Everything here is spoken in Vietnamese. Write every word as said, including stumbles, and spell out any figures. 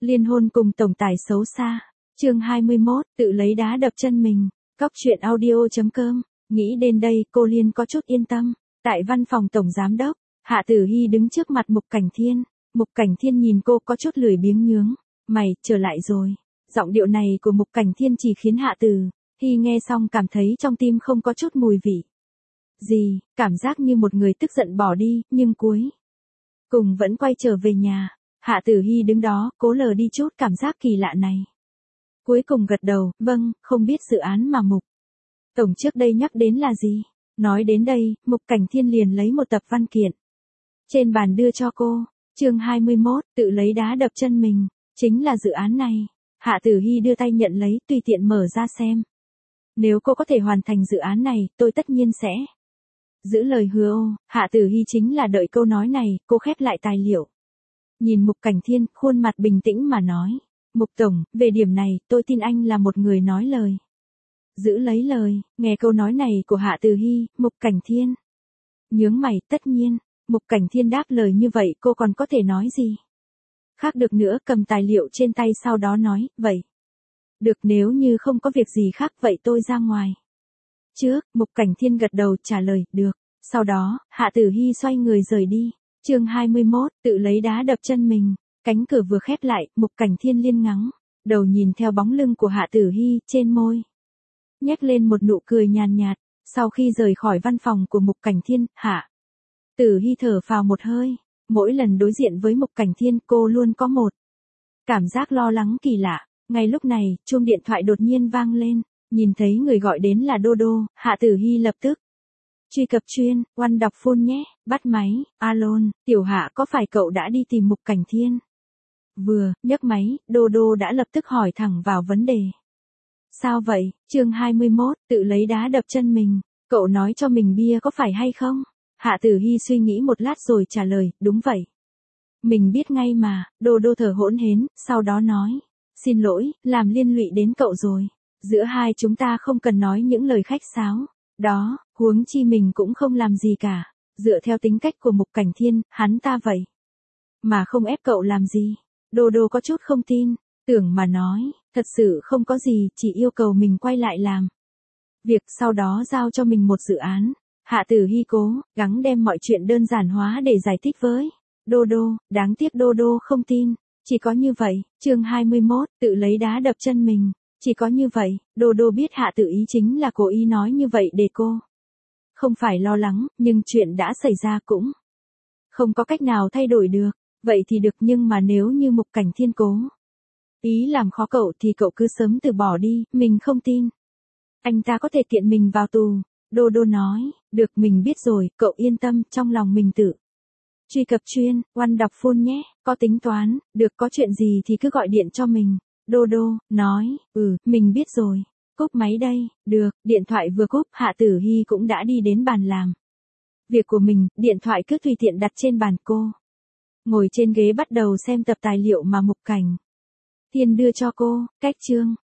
Liên hôn cùng tổng tài xấu xa. Chương hai mươi mốt, tự lấy đá đập chân mình. Cóc truyện audio chấm com. Nghĩ đến đây, cô Liên có chút yên tâm. Tại văn phòng tổng giám đốc, Hạ Tử Hi đứng trước mặt Mục Cảnh Thiên. Mục Cảnh Thiên nhìn cô có chút lười biếng nhướng. Mày, trở lại rồi. Giọng điệu này của Mục Cảnh Thiên chỉ khiến Hạ Tử Hi nghe xong cảm thấy trong tim không có chút mùi vị gì, cảm giác như một người tức giận bỏ đi, nhưng cuối cùng vẫn quay trở về nhà. Hạ Tử Hi đứng đó, cố lờ đi chút cảm giác kỳ lạ này. Cuối cùng gật đầu, vâng, không biết dự án mà Mục tổng trước đây nhắc đến là gì. Nói đến đây, Mục Cảnh Thiên liền lấy một tập văn kiện trên bàn đưa cho cô. Chương hai mươi mốt, tự lấy đá đập chân mình. Chính là dự án này. Hạ Tử Hi đưa tay nhận lấy, tùy tiện mở ra xem. Nếu cô có thể hoàn thành dự án này, tôi tất nhiên sẽ giữ lời hứa. Ô, Hạ Tử Hi chính là đợi câu nói này, cô khép lại tài liệu. Nhìn Mục Cảnh Thiên, khuôn mặt bình tĩnh mà nói. Mục tổng, về điểm này, tôi tin anh là một người nói lời giữ lấy lời. Nghe câu nói này của Hạ Tử Hi, Mục Cảnh Thiên nhướng mày. Tất nhiên. Mục Cảnh Thiên đáp lời như vậy, cô còn có thể nói gì khác được nữa. Cầm tài liệu trên tay sau đó nói, vậy được, nếu như không có việc gì khác vậy tôi ra ngoài trước. Mục Cảnh Thiên gật đầu trả lời, được. Sau đó, Hạ Tử Hi xoay người rời đi. Chương hai mươi mốt, tự lấy đá đập chân mình. Cánh cửa vừa khép lại, Mục Cảnh Thiên liên ngắn đầu nhìn theo bóng lưng của Hạ Tử Hi, trên môi nhếch lên một nụ cười nhàn nhạt. Sau khi rời khỏi văn phòng của Mục Cảnh Thiên, Hạ Tử Hi thở phào một hơi. Mỗi lần đối diện với Mục Cảnh Thiên, cô luôn có một cảm giác lo lắng kỳ lạ. Ngay lúc này, chuông điện thoại đột nhiên vang lên. Nhìn thấy người gọi đến là Đô Đô, Hạ Tử Hi lập tức truy cập chuyên, oan đọc phone nhé. Bắt máy, alo, Tiểu Hạ, có phải cậu đã đi tìm Mục Cảnh Thiên? Vừa nhấc máy, Đô Đô đã lập tức hỏi thẳng vào vấn đề. Sao vậy? Chương hai mươi mốt, tự lấy đá đập chân mình. Cậu nói cho mình bia có phải hay không? Hạ Tử Hi suy nghĩ một lát rồi trả lời, đúng vậy. Mình biết ngay mà. Đô Đô thở hổn hển, sau đó nói. Xin lỗi, làm liên lụy đến cậu rồi. Giữa hai chúng ta không cần nói những lời khách sáo đó, huống chi mình cũng không làm gì cả. Dựa theo tính cách của Mục Cảnh Thiên, hắn ta vậy mà không ép cậu làm gì. Đô Đô có chút không tin, tưởng mà nói, thật sự không có gì, chỉ yêu cầu mình quay lại làm việc, sau đó giao cho mình một dự án. Hạ Tử Hi cố gắng đem mọi chuyện đơn giản hóa để giải thích với Đô Đô, đáng tiếc Đô Đô không tin. Chỉ có như vậy. Chương hai mươi mốt, tự lấy đá đập chân mình. Chỉ có như vậy. Đô Đô biết Hạ Tử Ý chính là cố ý nói như vậy để cô không phải lo lắng, nhưng chuyện đã xảy ra cũng không có cách nào thay đổi được. Vậy thì được, nhưng mà nếu như Mục Cảnh Thiên cố ý làm khó cậu thì cậu cứ sớm từ bỏ đi, mình không tin anh ta có thể kiện mình vào tù. Đô Đô nói, được, mình biết rồi, cậu yên tâm, trong lòng mình tự truy cập chuyên, oan đọc phone nhé. Có tính toán, được, có chuyện gì thì cứ gọi điện cho mình. Đô Đô nói, ừ, mình biết rồi. Cúp máy đây. Được. Điện thoại vừa cúp, Hạ Tử Hi cũng đã đi đến bàn làm việc của mình. Điện thoại cứ tùy tiện đặt trên bàn. Cô ngồi trên ghế bắt đầu xem tập tài liệu mà Mục Cảnh Thiên đưa cho cô. Cách chương